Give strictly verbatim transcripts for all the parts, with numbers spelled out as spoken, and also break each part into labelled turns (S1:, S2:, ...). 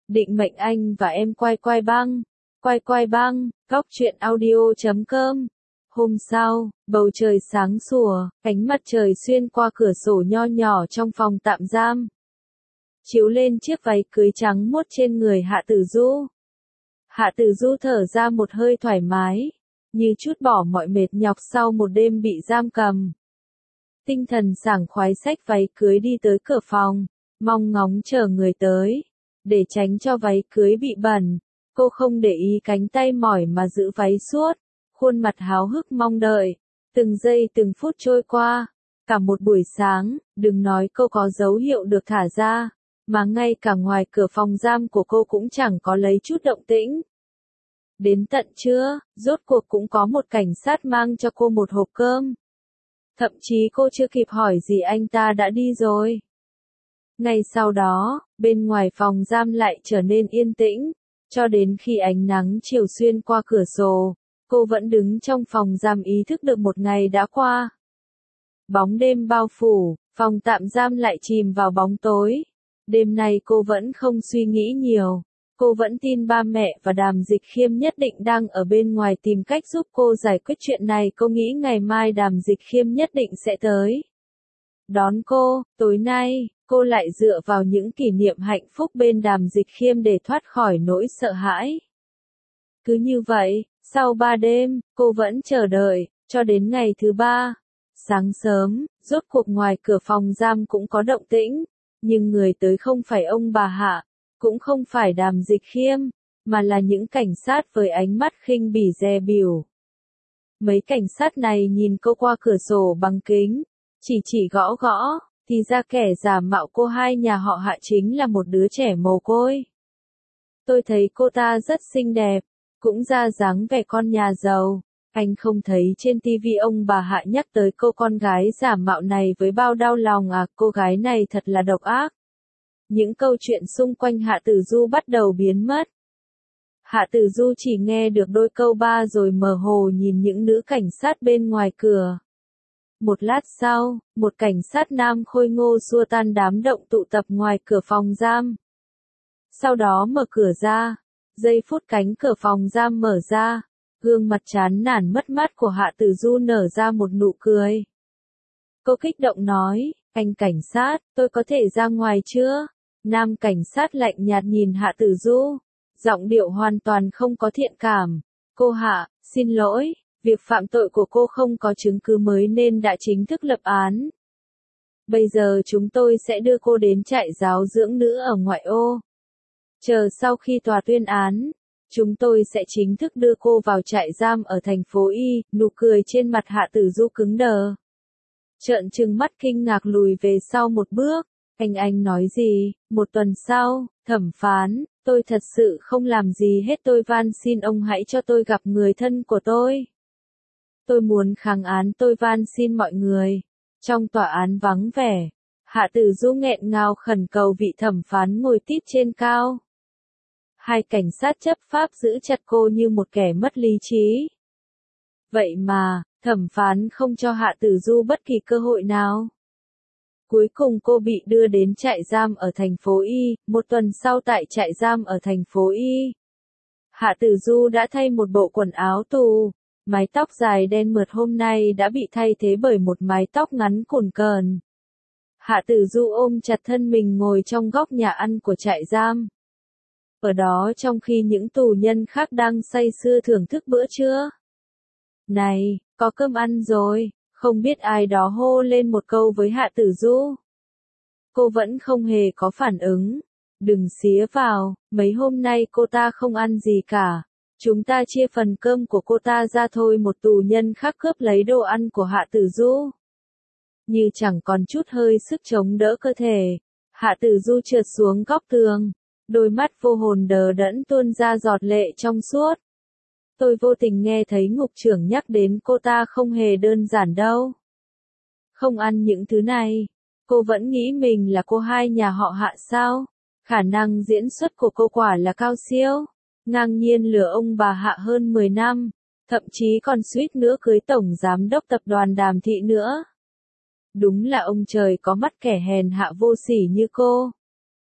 S1: Định mệnh anh và em quay quay băng. Quay quay băng, góc truyện audio chấm com. Hôm sau, bầu trời sáng sủa, ánh mặt trời xuyên qua cửa sổ nho nhỏ trong phòng tạm giam, chiếu lên chiếc váy cưới trắng muốt trên người Hạ Tử Du. Hạ Tử Du thở ra một hơi thoải mái, như trút bỏ mọi mệt nhọc sau một đêm bị giam cầm. Tinh thần sảng khoái xách váy cưới đi tới cửa phòng, mong ngóng chờ người tới. Để tránh cho váy cưới bị bẩn, cô không để ý cánh tay mỏi mà giữ váy suốt, khuôn mặt háo hức mong đợi. Từng giây từng phút trôi qua, cả một buổi sáng, đừng nói cô có dấu hiệu được thả ra, mà ngay cả ngoài cửa phòng giam của cô cũng chẳng có lấy chút động tĩnh. Đến tận trưa, rốt cuộc cũng có một cảnh sát mang cho cô một hộp cơm. Thậm chí cô chưa kịp hỏi gì anh ta đã đi rồi. Ngay sau đó, bên ngoài phòng giam lại trở nên yên tĩnh, cho đến khi ánh nắng chiều xuyên qua cửa sổ, cô vẫn đứng trong phòng giam ý thức được một ngày đã qua. Bóng đêm bao phủ, phòng tạm giam lại chìm vào bóng tối. Đêm nay cô vẫn không suy nghĩ nhiều, cô vẫn tin ba mẹ và Đàm Dịch Khiêm nhất định đang ở bên ngoài tìm cách giúp cô giải quyết chuyện này. Cô nghĩ ngày mai Đàm Dịch Khiêm nhất định sẽ tới đón cô. Tối nay, cô lại dựa vào những kỷ niệm hạnh phúc bên Đàm Dịch Khiêm để thoát khỏi nỗi sợ hãi. Cứ như vậy, sau ba đêm, cô vẫn chờ đợi, cho đến ngày thứ ba. Sáng sớm, rốt cuộc ngoài cửa phòng giam cũng có động tĩnh, nhưng người tới không phải ông bà Hạ, cũng không phải Đàm Dịch Khiêm, mà là những cảnh sát với ánh mắt khinh bỉ dè bỉu. Mấy cảnh sát này nhìn cô qua cửa sổ bằng kính, chỉ chỉ gõ gõ, thì ra kẻ giả mạo cô hai nhà họ Hạ chính là một đứa trẻ mồ côi. Tôi thấy cô ta rất xinh đẹp, cũng ra dáng vẻ con nhà giàu. Anh không thấy trên tivi ông bà Hạ nhắc tới cô con gái giả mạo này với bao đau lòng à, cô gái này thật là độc ác. Những câu chuyện xung quanh Hạ Tử Du bắt đầu biến mất. Hạ Tử Du chỉ nghe được đôi câu ba rồi mơ hồ nhìn những nữ cảnh sát bên ngoài cửa. Một lát sau, một cảnh sát nam khôi ngô xua tan đám động tụ tập ngoài cửa phòng giam. Sau đó mở cửa ra, giây phút cánh cửa phòng giam mở ra, gương mặt chán nản mất mát của Hạ Tử Du nở ra một nụ cười. Cô kích động nói, anh cảnh sát, tôi có thể ra ngoài chưa? Nam cảnh sát lạnh nhạt nhìn Hạ Tử Du, giọng điệu hoàn toàn không có thiện cảm. Cô Hạ, xin lỗi, việc phạm tội của cô không có chứng cứ mới nên đã chính thức lập án. Bây giờ chúng tôi sẽ đưa cô đến trại giáo dưỡng nữ ở ngoại ô. Chờ sau khi tòa tuyên án, chúng tôi sẽ chính thức đưa cô vào trại giam ở thành phố Y. Nụ cười trên mặt Hạ Tử Du cứng đờ. Trợn trừng mắt kinh ngạc lùi về sau một bước. Anh anh nói gì? Một tuần sau, thẩm phán, tôi thật sự không làm gì hết, tôi van xin ông hãy cho tôi gặp người thân của tôi. Tôi muốn kháng án, tôi van xin mọi người. Trong tòa án vắng vẻ, Hạ Tử Du nghẹn ngào khẩn cầu vị thẩm phán ngồi tít trên cao. Hai cảnh sát chấp pháp giữ chặt cô như một kẻ mất lý trí. Vậy mà, thẩm phán không cho Hạ Tử Du bất kỳ cơ hội nào. Cuối cùng cô bị đưa đến trại giam ở thành phố Y. Một tuần sau tại trại giam ở thành phố Y, Hạ Tử Du đã thay một bộ quần áo tù. Mái tóc dài đen mượt hôm nay đã bị thay thế bởi một mái tóc ngắn cùn cờn. Hạ Tử Du ôm chặt thân mình ngồi trong góc nhà ăn của trại giam. Ở đó trong khi những tù nhân khác đang say sưa thưởng thức bữa trưa. Này, có cơm ăn rồi, không biết ai đó hô lên một câu với Hạ Tử Du. Cô vẫn không hề có phản ứng. Đừng xía vào, mấy hôm nay cô ta không ăn gì cả. Chúng ta chia phần cơm của cô ta ra thôi. Một tù nhân khác cướp lấy đồ ăn của Hạ Tử Du. Như chẳng còn chút hơi sức chống đỡ cơ thể, Hạ Tử Du trượt xuống góc tường. Đôi mắt vô hồn đờ đẫn tuôn ra giọt lệ trong suốt. Tôi vô tình nghe thấy ngục trưởng nhắc đến cô ta không hề đơn giản đâu. Không ăn những thứ này. Cô vẫn nghĩ mình là cô hai nhà họ Hạ sao? Khả năng diễn xuất của cô quả là cao siêu. Ngang nhiên lừa ông bà Hạ hơn mười năm. Thậm chí còn suýt nữa cưới tổng giám đốc tập đoàn Đàm Thị nữa. Đúng là ông trời có mắt kẻ hèn hạ vô sỉ như cô.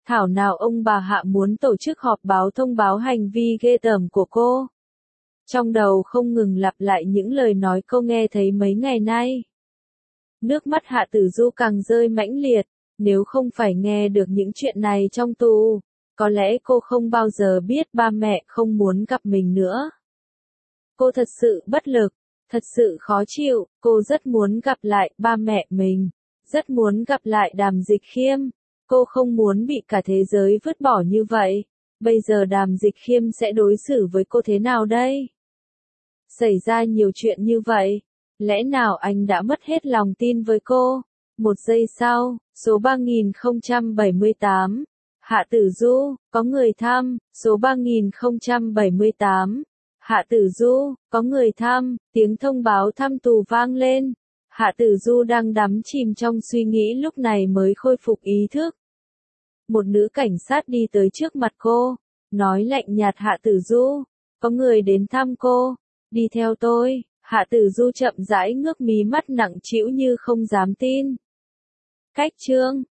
S1: Thảo nào ông bà Hạ muốn tổ chức họp báo thông báo hành vi ghê tởm của cô. Trong đầu không ngừng lặp lại những lời nói cô nghe thấy mấy ngày nay. Nước mắt Hạ Tử Du càng rơi mãnh liệt, nếu không phải nghe được những chuyện này trong tù, có lẽ cô không bao giờ biết ba mẹ không muốn gặp mình nữa. Cô thật sự bất lực, thật sự khó chịu, cô rất muốn gặp lại ba mẹ mình, rất muốn gặp lại Đàm Dịch Khiêm. Cô không muốn bị cả thế giới vứt bỏ như vậy. Bây giờ Đàm Dịch Khiêm sẽ đối xử với cô thế nào đây? Xảy ra nhiều chuyện như vậy, lẽ nào anh đã mất hết lòng tin với cô? Một giây sau, số ba nghìn không trăm bảy mươi tám. Hạ Tử Du, có người thăm, số ba nghìn không trăm bảy mươi tám. Hạ Tử Du, có người thăm, tiếng thông báo thăm tù vang lên. Hạ Tử Du đang đắm chìm trong suy nghĩ lúc này mới khôi phục ý thức. Một nữ cảnh sát đi tới trước mặt cô, nói lạnh nhạt Hạ Tử Du, có người đến thăm cô, đi theo tôi. Hạ Tử Du chậm rãi ngước mí mắt nặng trĩu như không dám tin. Cách chương